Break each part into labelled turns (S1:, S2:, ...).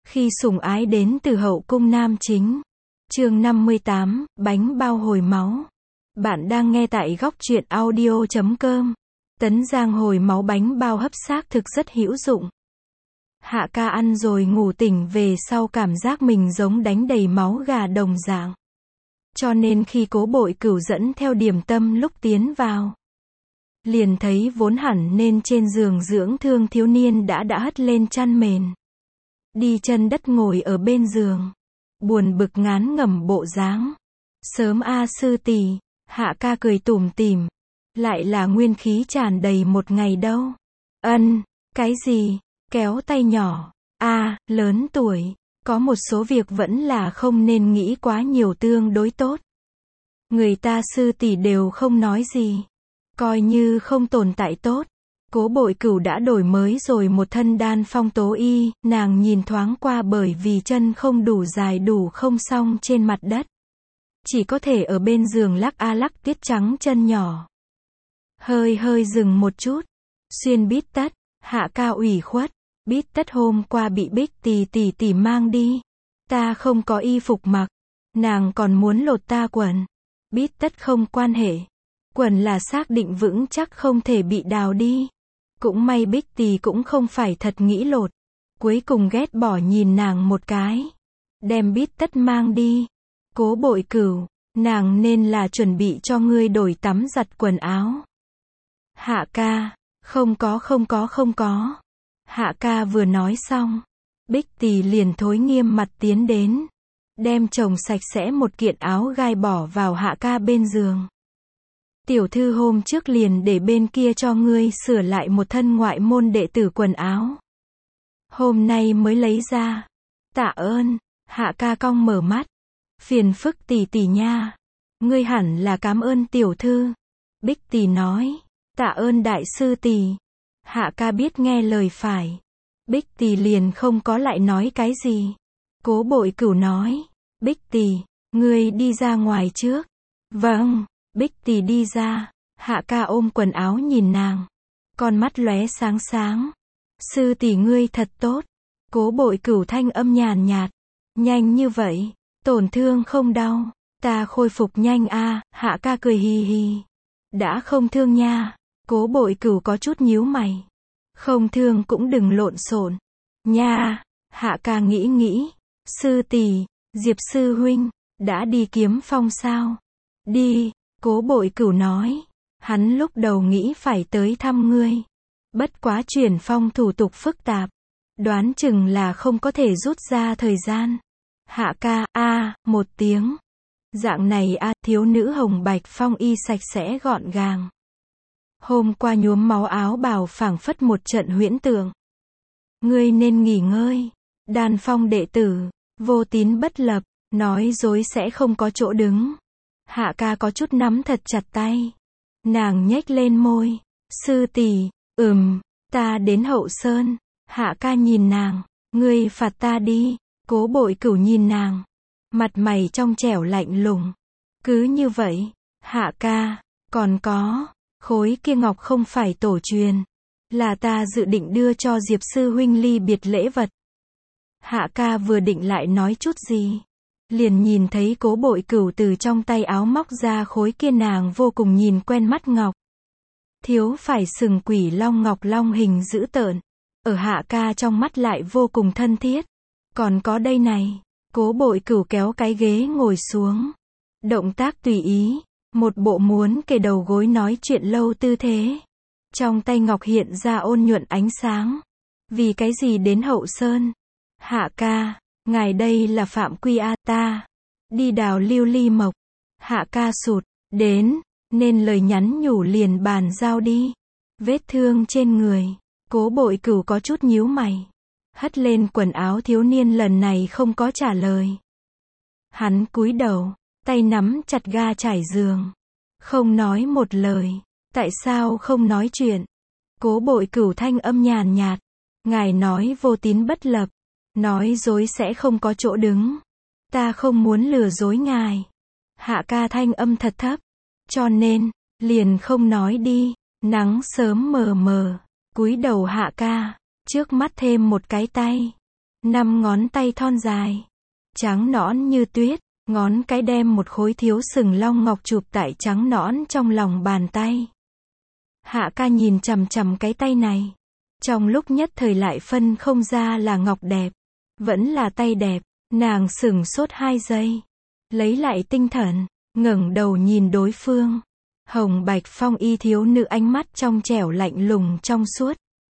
S1: Khi sủng ái đến từ hậu cung nam chính. Chương 58, bánh bao hồi máu. Bạn đang nghe tại góc truyện audio.com. Tấn Giang hồi máu bánh bao hấp xác thực rất hữu dụng. Hạ ca ăn rồi ngủ tỉnh về sau cảm giác mình giống đánh đầy máu gà đồng dạng. Cho nên khi Cố Bội Cửu dẫn theo điểm tâm lúc tiến vào, liền thấy vốn hẳn nên trên giường dưỡng thương thiếu niên đã hất lên chăn mền, đi chân đất ngồi ở bên giường, buồn bực ngán ngẩm bộ dáng. Sớm a sư tỷ, Hạ ca cười tủm tỉm, lại là nguyên khí tràn đầy một ngày đâu. Ân, cái gì? Kéo tay nhỏ. Lớn tuổi, có một số việc vẫn là không nên nghĩ quá nhiều tương đối tốt. Người ta sư tỷ đều không nói gì, coi như không tồn tại tốt. Cố Bội Cửu đã đổi mới rồi một thân đan phong tố y, nàng nhìn thoáng qua bởi vì chân không đủ dài đủ không xong trên mặt đất. Chỉ có thể ở bên giường lắc lắc tiết trắng chân nhỏ. Hơi dừng một chút. Xuyên bít tất, Hạ ca ủy khuất. Bít tất hôm qua bị Bích tỷ mang đi. Ta không có y phục mặc. Nàng còn muốn lột ta quần. Bít tất không quan hệ. Quần là xác định vững chắc không thể bị đào đi. Cũng may Bích tỷ cũng không phải thật nghĩ lột. Cuối cùng ghét bỏ nhìn nàng một cái. Đem bít tất mang đi. Cố Bội Cửu, nàng nên là chuẩn bị cho ngươi đổi tắm giặt quần áo. Hạ ca, không có. Hạ ca vừa nói xong, Bích tỷ liền thối nghiêm mặt tiến đến, đem chồng sạch sẽ một kiện áo gai bỏ vào Hạ ca bên giường. Tiểu thư hôm trước liền để bên kia cho ngươi sửa lại một thân ngoại môn đệ tử quần áo. Hôm nay mới lấy ra. Tạ ơn. Hạ ca cong mở mắt. Phiền phức tỷ nha. Ngươi hẳn là cảm ơn tiểu thư. Bích tỷ nói. Tạ ơn đại sư tỷ. Hạ ca biết nghe lời phải. Bích tỷ liền không có lại nói cái gì. Cố Bội Cửu nói. Bích tỷ, ngươi đi ra ngoài trước. Vâng. Bích tỷ đi ra. Hạ ca ôm quần áo nhìn nàng. Con mắt lóe sáng. Sư tỷ ngươi thật tốt. Cố Bội Cửu thanh âm nhàn nhạt. Nhanh như vậy, tổn thương không đau. Ta khôi phục nhanh a. Hạ ca cười hì hì. Đã không thương nha. Cố Bội Cửu có chút nhíu mày. Không thương cũng đừng lộn xộn nha. Hạ ca nghĩ. Sư tỷ, Diệp sư huynh, đã đi kiếm phong sao? Đi. Cố Bội Cửu nói. Hắn lúc đầu nghĩ phải tới thăm ngươi. Bất quá chuyển phong thủ tục phức tạp. Đoán chừng là không có thể rút ra thời gian. Hạ ca, một tiếng. Dạng này thiếu nữ hồng bạch phong y sạch sẽ gọn gàng. Hôm qua nhuốm máu áo bào phảng phất một trận huyễn tượng. Ngươi nên nghỉ ngơi. Đan phong đệ tử, vô tín bất lập, nói dối sẽ không có chỗ đứng. Hạ ca có chút nắm thật chặt tay. Nàng nhếch lên môi. Sư tỷ, ta đến Hậu Sơn. Hạ ca nhìn nàng. Ngươi phạt ta đi. Cố Bội Cửu nhìn nàng. Mặt mày trong trẻo lạnh lùng. Cứ như vậy. Hạ ca, còn có. Khối kia ngọc không phải tổ truyền. Là ta dự định đưa cho Diệp sư huynh ly biệt lễ vật. Hạ ca vừa định lại nói chút gì. Liền nhìn thấy Cố Bội Cửu từ trong tay áo móc ra khối kia nàng vô cùng nhìn quen mắt ngọc. Thiếu phải sừng quỷ long ngọc long hình dữ tợn. Ở Hạ ca trong mắt lại vô cùng thân thiết. Còn có đây này. Cố Bội Cửu kéo cái ghế ngồi xuống. Động tác tùy ý. Một bộ muốn kề đầu gối nói chuyện lâu tư thế. Trong tay ngọc hiện ra ôn nhuận ánh sáng. Vì cái gì đến Hậu Sơn? Hạ ca, ngài đây là phạm quy ta. Đi đào lưu ly mộc. Hạ ca sụt. Đến. Nên lời nhắn nhủ liền bàn giao đi. Vết thương trên người. Cố Bội Cửu có chút nhíu mày. Hất lên quần áo thiếu niên lần này không có trả lời. Hắn cúi đầu. Tay nắm chặt ga trải giường. Không nói một lời. Tại sao không nói chuyện? Cố Bội Cửu thanh âm nhàn nhạt. Ngài nói vô tín bất lập. Nói dối sẽ không có chỗ đứng. Ta không muốn lừa dối ngài. Hạ ca thanh âm thật thấp. Cho nên, liền không nói đi. Nắng sớm mờ mờ. Cúi đầu Hạ ca. Trước mắt thêm một cái tay. 5 ngón tay thon dài, trắng nõn như tuyết, ngón cái đem một khối thiếu sừng long ngọc chụp tại trắng nõn trong lòng bàn tay. Hạ ca nhìn chằm chằm cái tay này. Trong lúc nhất thời lại phân không ra là ngọc đẹp, vẫn là tay đẹp, nàng sửng sốt 2 giây. Lấy lại tinh thần, ngẩng đầu nhìn đối phương. Hồng bạch phong y thiếu nữ ánh mắt trong trẻo lạnh lùng trong suốt.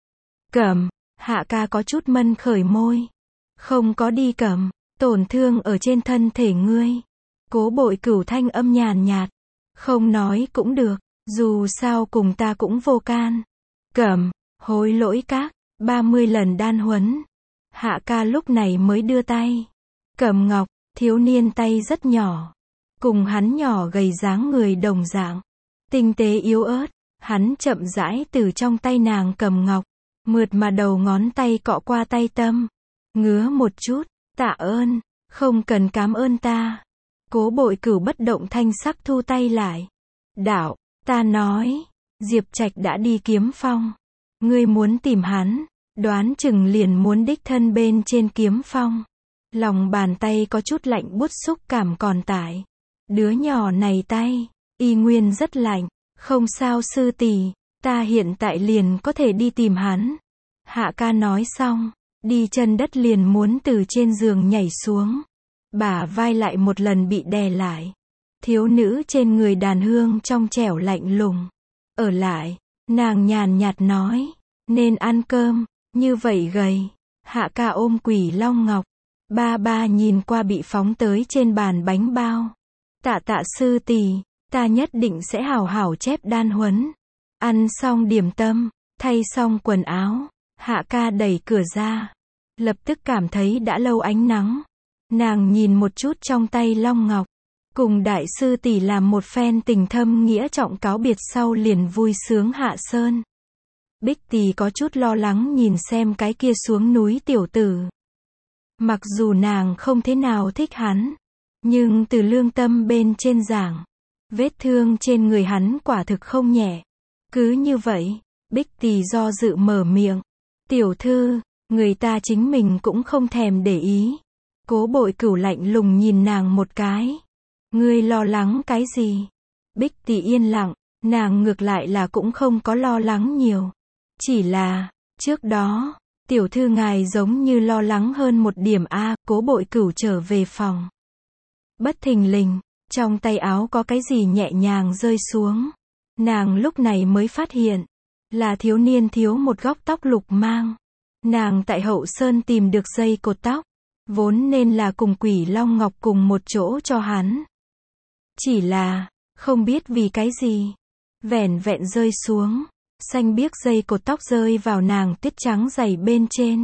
S1: Cầm, Hạ ca có chút mân khởi môi. Không có đi cầm, tổn thương ở trên thân thể ngươi. Cố Bội Cửu thanh âm nhàn nhạt. Không nói cũng được, dù sao cùng ta cũng vô can. Cầm, hối lỗi các, 30 lần đan huấn. Hạ ca lúc này mới đưa tay. Cầm ngọc, thiếu niên tay rất nhỏ. Cùng hắn nhỏ gầy dáng người đồng dạng. Tinh tế yếu ớt, hắn chậm rãi từ trong tay nàng cầm ngọc. Mượt mà đầu ngón tay cọ qua tay tâm. Ngứa một chút, tạ ơn, không cần cám ơn ta. Cố Bội Cửu bất động thanh sắc thu tay lại. Đạo, ta nói, Diệp Trạch đã đi Kiếm Phong. Ngươi muốn tìm hắn, đoán chừng liền muốn đích thân bên trên Kiếm Phong. Lòng bàn tay có chút lạnh buốt xúc cảm còn tại. Đứa nhỏ này tay, y nguyên rất lạnh. Không sao sư tỷ, ta hiện tại liền có thể đi tìm hắn. Hạ ca nói xong, đi chân đất liền muốn từ trên giường nhảy xuống. Bả vai lại một lần bị đè lại. Thiếu nữ trên người đàn hương trong trẻo lạnh lùng. Ở lại, nàng nhàn nhạt nói, nên ăn cơm, như vậy gầy. Hạ ca ôm Quỷ Long Ngọc. Ba ba nhìn qua bị phóng tới trên bàn bánh bao. Tạ tạ sư tỷ, ta nhất định sẽ hảo hảo chép đan huấn. Ăn xong điểm tâm, thay xong quần áo, Hạ ca đẩy cửa ra. Lập tức cảm thấy đã lâu ánh nắng. Nàng nhìn một chút trong tay Long Ngọc. Cùng đại sư tỷ làm một phen tình thâm nghĩa trọng cáo biệt sau liền vui sướng hạ sơn. Bích Tỳ có chút lo lắng nhìn xem cái kia xuống núi tiểu tử. Mặc dù nàng không thế nào thích hắn, nhưng từ lương tâm bên trên giảng, vết thương trên người hắn quả thực không nhẹ. Cứ như vậy, Bích Tỳ do dự mở miệng. Tiểu thư, người ta chính mình cũng không thèm để ý. Cố Bội Cửu lạnh lùng nhìn nàng một cái. Ngươi lo lắng cái gì? Bích Tỳ yên lặng, nàng ngược lại là cũng không có lo lắng nhiều. Chỉ là, trước đó, tiểu thư ngài giống như lo lắng hơn một điểm a. Cố Bội Cửu trở về phòng. Bất thình lình, trong tay áo có cái gì nhẹ nhàng rơi xuống. Nàng lúc này mới phát hiện, là thiếu niên thiếu một góc tóc lục mang. Nàng tại Hậu Sơn tìm được dây cột tóc, vốn nên là cùng Quỷ Long Ngọc cùng một chỗ cho hắn. Chỉ là, không biết vì cái gì, vẻn vẹn rơi xuống, xanh biếc dây cột tóc rơi vào nàng tuyết trắng dày bên trên.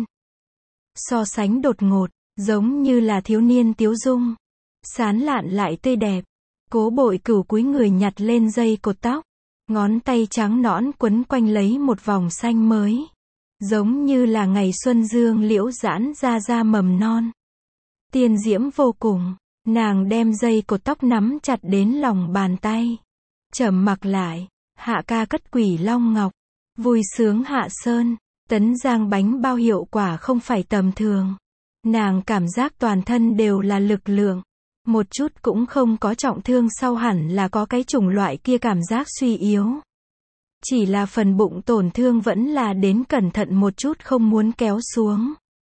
S1: So sánh đột ngột, giống như là thiếu niên tiếu dung, sán lạn lại tươi đẹp. Cố Bội Cửu cúi người nhặt lên dây cột tóc, ngón tay trắng nõn quấn quanh lấy một vòng xanh mới, giống như là ngày xuân dương liễu giãn ra mầm non. Tiên diễm vô cùng, nàng đem dây cột tóc nắm chặt đến lòng bàn tay. Trầm mặc lại, Hạ ca cất Quỷ Long Ngọc, vui sướng hạ sơn. Tấn Giang bánh bao hiệu quả không phải tầm thường. Nàng cảm giác toàn thân đều là lực lượng, một chút cũng không có trọng thương, sau hẳn là có cái chủng loại kia cảm giác suy yếu. Chỉ là phần bụng tổn thương vẫn là đến cẩn thận một chút, không muốn kéo xuống.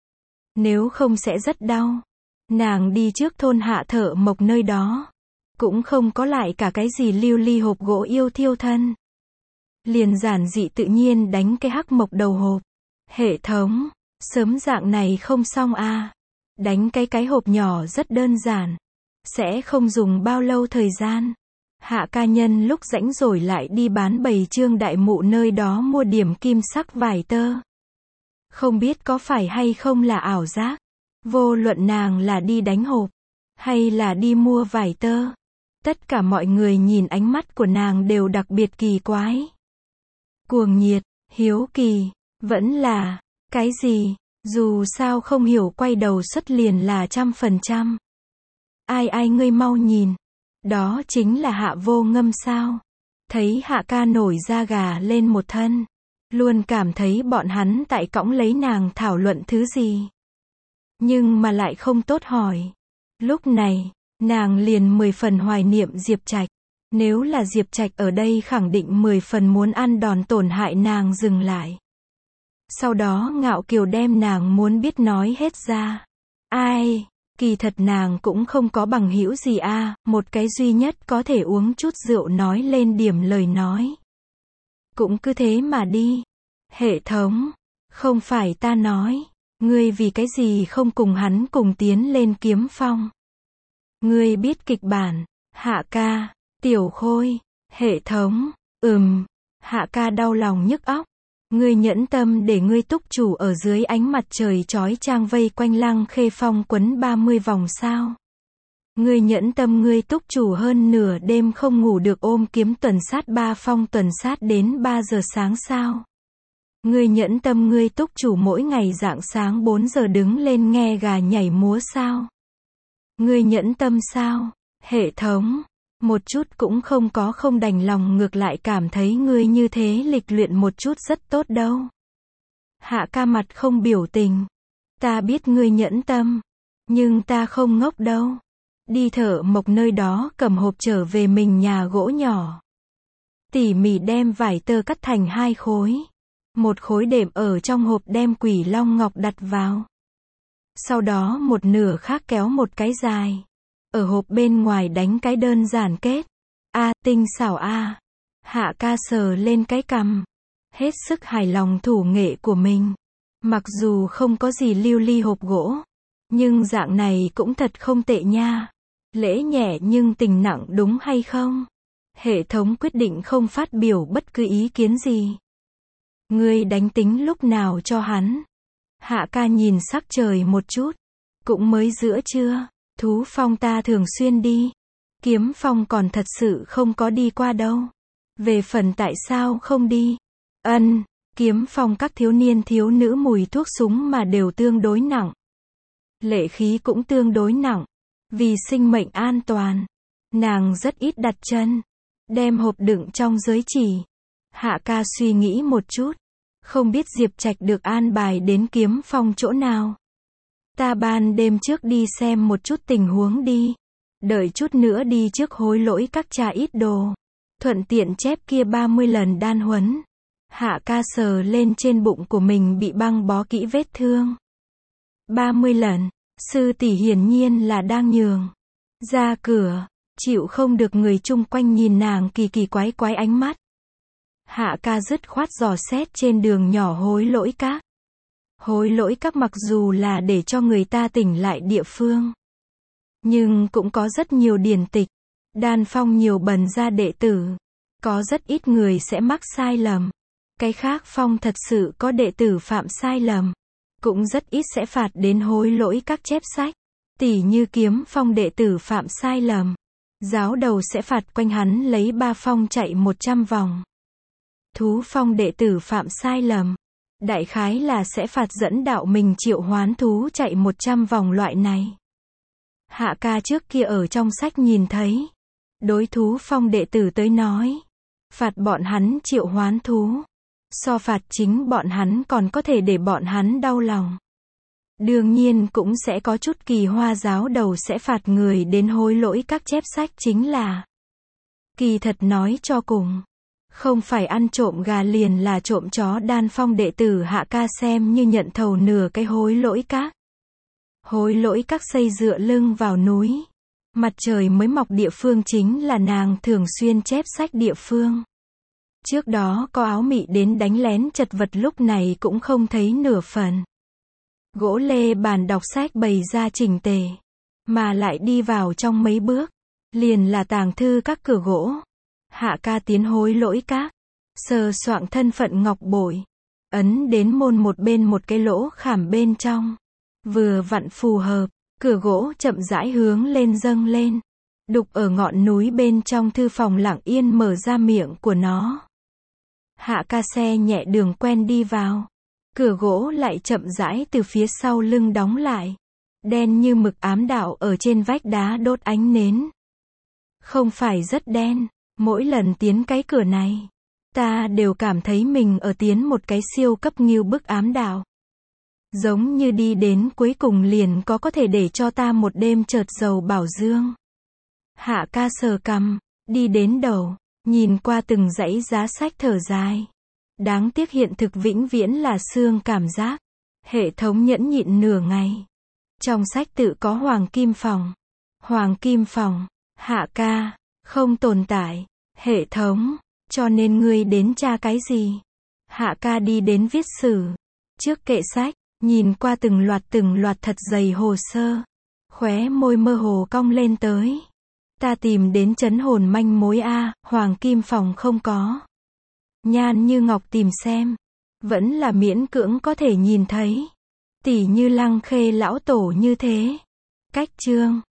S1: Nếu không sẽ rất đau. Nàng đi trước thôn Hạ Thợ Mộc nơi đó, cũng không có lại cả cái gì lưu ly hộp gỗ yêu thiêu thân. Liền giản dị tự nhiên đánh cái hắc mộc đầu hộp. Hệ thống, sớm dạng này không xong a. Đánh cái hộp nhỏ rất đơn giản, sẽ không dùng bao lâu thời gian. Hạ ca nhân lúc rảnh rồi lại đi bán bầy Trương đại mụ nơi đó mua điểm kim sắc vải tơ. Không biết có phải hay không là ảo giác. Vô luận nàng là đi đánh hộp, hay là đi mua vải tơ, tất cả mọi người nhìn ánh mắt của nàng đều đặc biệt kỳ quái. Cuồng nhiệt, hiếu kỳ, vẫn là, cái gì, dù sao không hiểu, quay đầu xuất liền là 100%. Ai ngươi mau nhìn, đó chính là Hạ Vô Ngâm sao? Thấy Hạ ca nổi da gà lên một thân, luôn cảm thấy bọn hắn tại cõng lấy nàng thảo luận thứ gì. nhưng mà lại không tốt hỏi. Lúc này, nàng liền 10 phần hoài niệm Diệp Trạch. Nếu là Diệp Trạch ở đây khẳng định 10 phần muốn ăn đòn tổn hại nàng dừng lại. Sau đó Ngạo Kiều đem nàng muốn biết nói hết ra. Ai, kỳ thật nàng cũng không có bằng hữu gì a, một cái duy nhất có thể uống chút rượu nói lên điểm lời nói. Cũng cứ thế mà đi. Hệ thống, không phải ta nói, ngươi vì cái gì không cùng hắn cùng tiến lên kiếm phong. Ngươi biết kịch bản, Hạ ca, Tiểu Khôi, hệ thống, Hạ ca đau lòng nhức óc. Ngươi nhẫn tâm để ngươi túc chủ ở dưới ánh mặt trời chói chang vây quanh Lăng Khê Phong quấn 30 vòng sao? Ngươi nhẫn tâm ngươi túc chủ hơn nửa đêm không ngủ được ôm kiếm tuần sát 3 phong tuần sát đến 3 giờ sáng sao? Ngươi nhẫn tâm ngươi túc chủ mỗi ngày rạng sáng 4 giờ đứng lên nghe gà nhảy múa sao? Ngươi nhẫn tâm sao? Hệ thống, một chút cũng không có, không đành lòng, ngược lại cảm thấy ngươi như thế lịch luyện một chút rất tốt đâu. Hạ ca mặt không biểu tình. Ta biết ngươi nhẫn tâm, nhưng ta không ngốc đâu. Đi Thợ Mộc nơi đó cầm hộp trở về mình nhà gỗ nhỏ. Tỉ mỉ đem vải tơ cắt thành 2 khối. Một khối đệm ở trong hộp, đem Quỷ Long Ngọc đặt vào. Sau đó một nửa khác kéo một cái dài. Ở hộp bên ngoài đánh cái đơn giản kết. Tinh xảo a. Hạ ca sờ lên cái cằm. Hết sức hài lòng thủ nghệ của mình. Mặc dù không có gì lưu ly hộp gỗ, nhưng dạng này cũng thật không tệ nha. Lễ nhẹ nhưng tình nặng đúng hay không? Hệ thống quyết định không phát biểu bất cứ ý kiến gì. Ngươi đánh tính lúc nào cho hắn? Hạ ca nhìn sắc trời một chút. Cũng mới giữa trưa. Thú phong ta thường xuyên đi. Kiếm phong còn thật sự không có đi qua đâu. Về phần tại sao không đi? Kiếm phong các thiếu niên thiếu nữ mùi thuốc súng mà đều tương đối nặng. Lệ khí cũng tương đối nặng. Vì sinh mệnh an toàn, nàng rất ít đặt chân. Đem hộp đựng trong giới chỉ. Hạ ca suy nghĩ một chút. Không biết Diệp Trạch được an bài đến kiếm phong chỗ nào. Ta ban đêm trước đi xem một chút tình huống đi. Đợi chút nữa đi trước hối lỗi các cha ít đồ. Thuận tiện chép kia 30 lần đan huấn. Hạ ca sờ lên trên bụng của mình bị băng bó kỹ vết thương. 30 lần. Sư tỷ hiển nhiên là đang nhường. Ra cửa, chịu không được người chung quanh nhìn nàng kỳ kỳ quái quái ánh mắt. Hạ ca dứt khoát dò xét trên đường nhỏ hối lỗi các. Hối lỗi các mặc dù là để cho người ta tỉnh lại địa phương, nhưng cũng có rất nhiều điển tịch. Đan phong nhiều bần ra đệ tử. Có rất ít người sẽ mắc sai lầm. Cái khác phong thật sự có đệ tử phạm sai lầm. Cũng rất ít sẽ phạt đến hối lỗi các chép sách. Tỉ như kiếm phong đệ tử phạm sai lầm. Giáo đầu sẽ phạt quanh hắn lấy 3 phong chạy 100 vòng. Thú phong đệ tử phạm sai lầm. Đại khái là sẽ phạt dẫn đạo mình triệu hoán thú chạy 100 vòng loại này. Hạ ca trước kia ở trong sách nhìn thấy. Đối thú phong đệ tử tới nói. Phạt bọn hắn triệu hoán thú. So phạt chính bọn hắn còn có thể để bọn hắn đau lòng. Đương nhiên cũng sẽ có chút kỳ hoa giáo đầu sẽ phạt người đến hối lỗi các chép sách chính là. Kỳ thật nói cho cùng. Không phải ăn trộm gà liền là trộm chó. Đan phong đệ tử Hạ ca xem như nhận thầu nửa cái hối lỗi các. Hối lỗi các xây dựa lưng vào núi. Mặt trời mới mọc địa phương chính là nàng thường xuyên chép sách địa phương. Trước đó có áo mị đến đánh lén chật vật, lúc này cũng không thấy nửa phần. Gỗ lê bàn đọc sách bày ra chỉnh tề. Mà lại đi vào trong mấy bước. Liền là tàng thư các cửa gỗ. Hạ ca tiến hối lỗi các. Sờ soạng thân phận ngọc bội. Ấn đến môn một bên một cái lỗ khảm bên trong. Vừa vặn phù hợp. Cửa gỗ chậm rãi hướng lên dâng lên. Đục ở ngọn núi bên trong thư phòng lặng yên mở ra miệng của nó. Hạ ca xe nhẹ đường quen đi vào. Cửa gỗ lại chậm rãi từ phía sau lưng đóng lại. Đen như mực ám đạo ở trên vách đá đốt ánh nến. Không phải rất đen. Mỗi lần tiến cái cửa này, ta đều cảm thấy mình ở tiến một cái siêu cấp nghiêu bức ám đạo. Giống như đi đến cuối cùng liền có thể để cho ta một đêm chợt giàu bảo dương. Hạ ca sờ cằm, đi đến đầu, nhìn qua từng dãy giá sách thở dài. Đáng tiếc hiện thực vĩnh viễn là xương cảm giác. Hệ thống nhẫn nhịn nửa ngày. Trong sách tự có Hoàng Kim Phòng. Hoàng Kim Phòng, Hạ ca, không tồn tại. Hệ thống, cho nên ngươi đến tra cái gì? Hạ ca đi đến viết sử. Trước kệ sách, nhìn qua từng loạt thật dày hồ sơ. Khóe môi mơ hồ cong lên tới. Ta tìm đến trấn hồn manh mối a, Hoàng Kim Phòng không có. Nhan Như Ngọc tìm xem. Vẫn là miễn cưỡng có thể nhìn thấy. Tỉ như Lăng Khê lão tổ như thế. Cách chương.